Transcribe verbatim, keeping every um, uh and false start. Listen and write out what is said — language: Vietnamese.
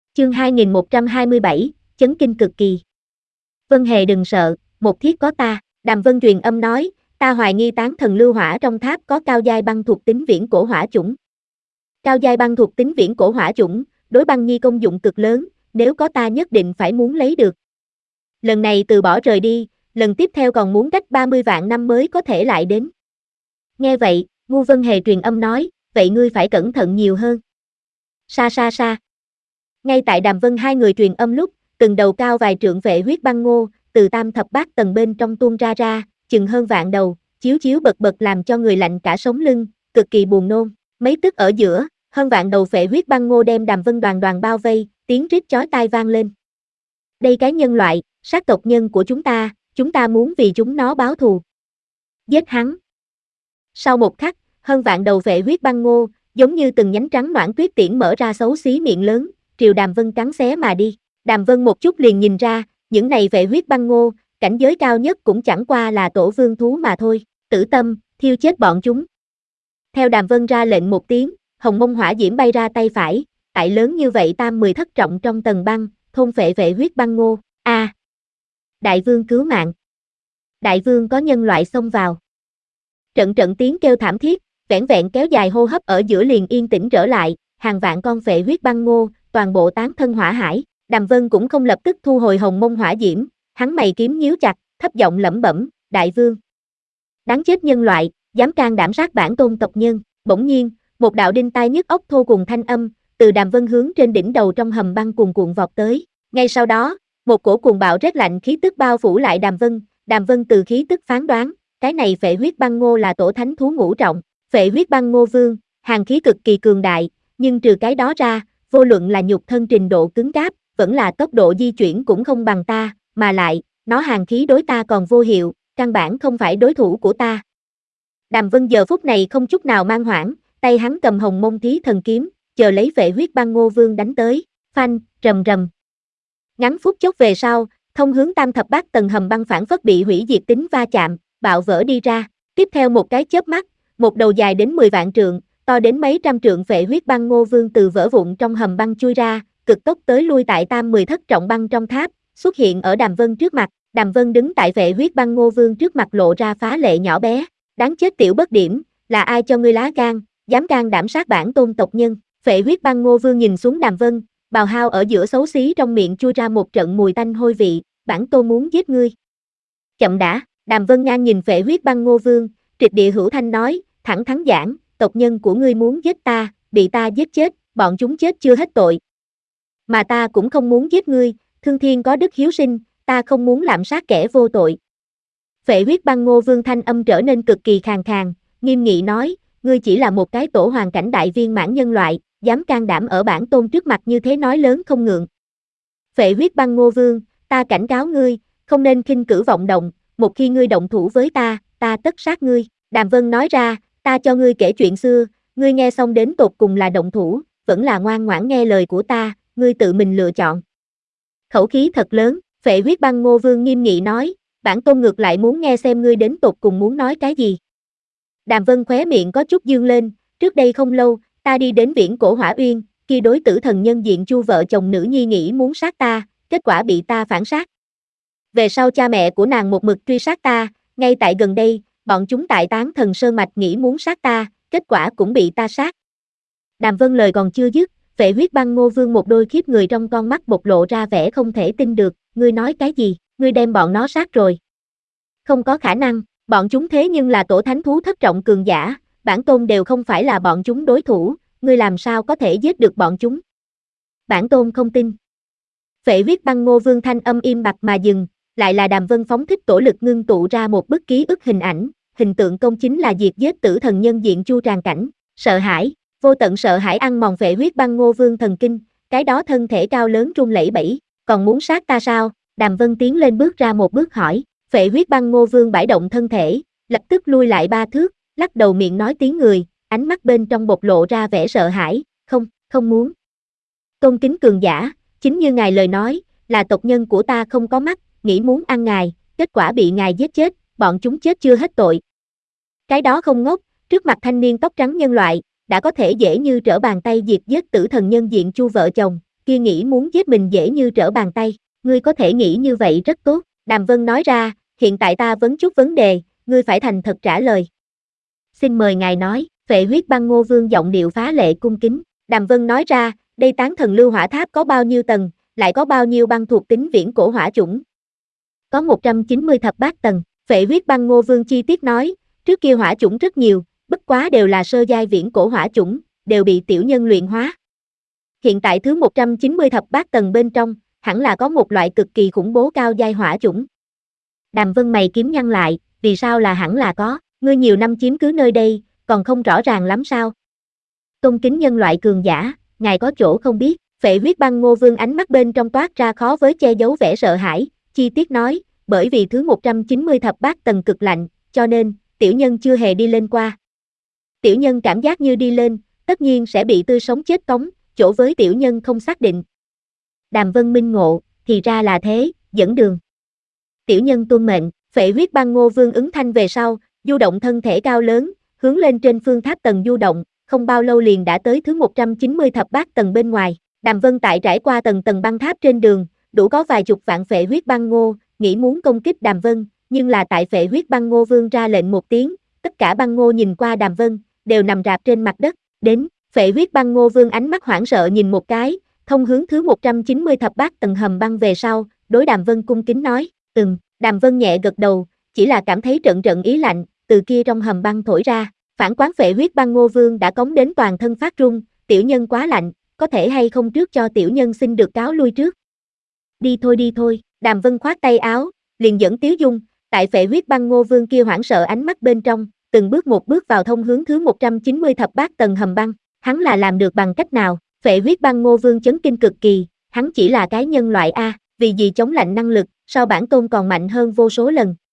Chương hai nghìn một trăm hai mươi bảy, chấn kinh cực kỳ. Vân Hề đừng sợ, một thiết có ta, Đàm Vân truyền âm nói, ta hoài nghi tán thần lưu hỏa trong tháp có cao giai băng thuộc tính viễn cổ hỏa chủng. Cao giai băng thuộc tính viễn cổ hỏa chủng, đối băng nhi công dụng cực lớn, nếu có ta nhất định phải muốn lấy được. Lần này từ bỏ rời đi, lần tiếp theo còn muốn cách ba mươi vạn năm mới có thể lại đến. Nghe vậy, Ngu Vân Hề truyền âm nói, vậy ngươi phải cẩn thận nhiều hơn. Sa sa sa. Ngay tại Đàm Vân hai người truyền âm lúc, từng đầu cao vài trượng vệ huyết băng ngô, từ tam thập bát tầng bên trong tuôn ra ra, chừng hơn vạn đầu, chiếu chiếu bật bật làm cho người lạnh cả sống lưng, cực kỳ buồn nôn. Mấy tức ở giữa, hơn vạn đầu vệ huyết băng ngô đem Đàm Vân đoàn đoàn bao vây, tiếng rít chói tai vang lên. Đây cái nhân loại, sát tộc nhân của chúng ta, chúng ta muốn vì chúng nó báo thù. Giết hắn. Sau một khắc, hơn vạn đầu vệ huyết băng ngô, giống như từng nhánh trắng noãn tuyết tiễn mở ra xấu xí miệng lớn, triều Đàm Vân cắn xé mà đi. Đàm Vân một chút liền nhìn ra, những này vệ huyết băng ngô, cảnh giới cao nhất cũng chẳng qua là tổ vương thú mà thôi. Tử tâm, thiêu chết bọn chúng. Theo Đàm Vân ra lệnh một tiếng, hồng mông hỏa diễm bay ra tay phải, tại lớn như vậy tam mười thất trọng trong tầng băng, thôn phệ vệ huyết băng ngô. A, à, đại vương cứu mạng. Đại vương có nhân loại xông vào. Trận trận tiếng kêu thảm thiết, vẻn vẹn kéo dài hô hấp ở giữa liền yên tĩnh trở lại, hàng vạn con phệ huyết băng ngô, toàn bộ tán thân hỏa hải. Đàm Vân cũng không lập tức thu hồi hồng mông hỏa diễm, hắn mày kiếm nhíu chặt, thấp giọng lẩm bẩm, đại vương. Đáng chết nhân loại, dám can đảm sát bản tôn tộc nhân. Bỗng nhiên, một đạo đinh tai nhức óc thô cùng thanh âm, từ Đàm Vân hướng trên đỉnh đầu trong hầm băng cuồn cuộn vọt tới. Ngay sau đó, một cổ cuồng bạo rét lạnh khí tức bao phủ lại Đàm Vân, Đàm Vân từ khí tức phán đoán, cái này phệ huyết băng ngô là tổ thánh thú ngũ trọng, phệ huyết băng ngô vương, hàn khí cực kỳ cường đại, nhưng trừ cái đó ra, vô luận là nhục thân trình độ cứng cáp, vẫn là tốc độ di chuyển cũng không bằng ta, mà lại, nó hàn khí đối ta còn vô hiệu, căn bản không phải đối thủ của ta. Đàm Vân giờ phút này không chút nào mang hoảng, tay hắn cầm hồng mông thí thần kiếm, chờ lấy phệ huyết băng ngô vương đánh tới, phanh, rầm rầm. Ngắn phút chốc về sau, thông hướng tam thập bát tầng hầm băng phản phất bị hủy diệt tính va chạm, bạo vỡ đi ra. Tiếp theo một cái chớp mắt, một đầu dài đến mười vạn trượng, to đến mấy trăm trượng phệ huyết băng ngô vương từ vỡ vụn trong hầm băng chui ra, cực tốc tới lui tại tam mười thất trọng băng trong tháp, xuất hiện ở Đàm Vân trước mặt. Đàm Vân đứng tại phệ huyết băng ngô vương trước mặt lộ ra phá lệ nhỏ bé, đáng chết tiểu bất điểm, là ai cho ngươi lá gan, dám can đảm sát bản tôn tộc nhân. Phệ huyết băng ngô vương nhìn xuống Đàm Vân, bào hao ở giữa xấu xí trong miệng chui ra một trận mùi tanh hôi vị, bản tôn muốn giết ngươi. Chậm đã, Đàm Vân ngang nhìn phệ huyết băng ngô vương, triệt địa hữu thanh nói, thẳng thắn giảng, tộc nhân của ngươi muốn giết ta, bị ta giết chết, bọn chúng chết chưa hết tội. Mà ta cũng không muốn giết ngươi, thương thiên có đức hiếu sinh, ta không muốn lạm sát kẻ vô tội. Phệ huyết băng ngô vương thanh âm trở nên cực kỳ khàn khàn, nghiêm nghị nói, ngươi chỉ là một cái tổ hoàn cảnh đại viên mãn nhân loại, dám can đảm ở bản tôn trước mặt như thế nói lớn không ngượng. Phệ huyết băng ngô vương, ta cảnh cáo ngươi, không nên khinh cử vọng động, một khi ngươi động thủ với ta, ta tất sát ngươi. Đàm Vân nói ra, ta cho ngươi kể chuyện xưa, ngươi nghe xong đến tột cùng là động thủ, vẫn là ngoan ngoãn nghe lời của ta, ngươi tự mình lựa chọn. Khẩu khí thật lớn, phệ huyết băng ngô vương nghiêm nghị nói, bản tôn ngược lại muốn nghe xem ngươi đến tột cùng muốn nói cái gì. Đàm Vân khóe miệng có chút dương lên, trước đây không lâu, ta đi đến viễn cổ hỏa uyên, khi đối tử thần nhân diện Chu vợ chồng nữ nhi nghĩ muốn sát ta, kết quả bị ta phản sát. Về sau cha mẹ của nàng một mực truy sát ta, ngay tại gần đây, bọn chúng tại Tán Thần Sơn Mạch nghĩ muốn sát ta, kết quả cũng bị ta sát. Đàm Vân lời còn chưa dứt, phệ huyết băng ngô vương một đôi khiếp người trong con mắt bộc lộ ra vẻ không thể tin được, ngươi nói cái gì, ngươi đem bọn nó sát rồi. Không có khả năng, bọn chúng thế nhưng là tổ thánh thú thất trọng cường giả, bản tôn đều không phải là bọn chúng đối thủ, ngươi làm sao có thể giết được bọn chúng. Bản tôn không tin. Phệ huyết băng ngô vương thanh âm im bặt mà dừng, lại là Đàm Vân phóng thích tổ lực ngưng tụ ra một bức ký ức hình ảnh, hình tượng công chính là diệt giết tử thần nhân diện Chu tràn cảnh, sợ hãi, vô tận sợ hãi ăn mòn phệ huyết băng ngô vương thần kinh, cái đó thân thể cao lớn run lẩy bẩy, còn muốn sát ta sao? Đàm Vân tiến lên bước ra một bước hỏi, phệ huyết băng ngô vương bãi động thân thể, lập tức lui lại ba thước, lắc đầu miệng nói tiếng người, ánh mắt bên trong bộc lộ ra vẻ sợ hãi, không, không muốn. Tôn kính cường giả, chính như ngài lời nói, là tộc nhân của ta không có mắt, nghĩ muốn ăn ngài, kết quả bị ngài giết chết, bọn chúng chết chưa hết tội. Cái đó không ngốc, trước mặt thanh niên tóc trắng nhân loại, đã có thể dễ như trở bàn tay diệt giết tử thần nhân diện Chu vợ chồng, kia nghĩ muốn giết mình dễ như trở bàn tay, ngươi có thể nghĩ như vậy rất tốt, Đàm Vân nói ra, hiện tại ta vấn chút vấn đề, ngươi phải thành thật trả lời. Xin mời ngài nói, Phệ Huyết Băng Ngô Vương giọng điệu phá lệ cung kính, Đàm Vân nói ra, đây tán thần lưu hỏa tháp có bao nhiêu tầng, lại có bao nhiêu băng thuộc tính viễn cổ hỏa chủng? Có một trăm chín mươi thập bát tầng, Phệ Huyết Băng Ngô Vương chi tiết nói, trước kia hỏa chủng rất nhiều, bất quá đều là sơ giai viễn cổ hỏa chủng, đều bị tiểu nhân luyện hóa. Hiện tại thứ một trăm chín mươi thập bát tầng bên trong, hẳn là có một loại cực kỳ khủng bố cao giai hỏa chủng. Đàm Vân mày kiếm nhăn lại, vì sao là hẳn là có, ngươi nhiều năm chiếm cứ nơi đây, còn không rõ ràng lắm sao? Tôn kính nhân loại cường giả, ngài có chỗ không biết, Phệ Huyết Băng Ngô Vương ánh mắt bên trong toát ra khó với che giấu vẻ sợ hãi, chi tiết nói, bởi vì thứ một trăm chín mươi thập bát tầng cực lạnh, cho nên, tiểu nhân chưa hề đi lên qua. Tiểu nhân cảm giác như đi lên, tất nhiên sẽ bị tươi sống chết cống, chỗ với tiểu nhân không xác định. Đàm Vân minh ngộ, thì ra là thế, dẫn đường. Tiểu nhân tuân mệnh, Phệ Huyết Băng Ngô Vương ứng thanh về sau, du động thân thể cao lớn, hướng lên trên phương tháp tầng du động, không bao lâu liền đã tới thứ một trăm chín mươi thập bát tầng bên ngoài. Đàm Vân tại trải qua tầng tầng băng tháp trên đường, đủ có vài chục vạn Phệ Huyết Băng Ngô, nghĩ muốn công kích Đàm Vân, nhưng là tại Phệ Huyết Băng Ngô Vương ra lệnh một tiếng, tất cả băng ngô nhìn qua Đàm Vân, đều nằm rạp trên mặt đất, đến, Phệ Huyết Băng Ngô Vương ánh mắt hoảng sợ nhìn một cái, thông hướng thứ một trăm chín mươi thập bát tầng hầm băng về sau, đối Đàm Vân cung kính nói, ừm, Đàm Vân nhẹ gật đầu, chỉ là cảm thấy trận trận ý lạnh, từ kia trong hầm băng thổi ra, phản quán Phệ Huyết Băng Ngô Vương đã cống đến toàn thân phát run, tiểu nhân quá lạnh, có thể hay không trước cho tiểu nhân xin được cáo lui trước. Đi thôi đi thôi, Đàm Vân khoát tay áo, liền dẫn Tiếu Dung, tại Phệ Huyết Băng Ngô Vương kia hoảng sợ ánh mắt bên trong, từng bước một bước vào thông hướng thứ một trăm chín mươi thập bát tầng hầm băng, hắn là làm được bằng cách nào? Phệ Huyết Băng Ngô Vương chấn kinh cực kỳ, hắn chỉ là cái nhân loại A, vì gì chống lạnh năng lực, so bản tôn còn mạnh hơn vô số lần,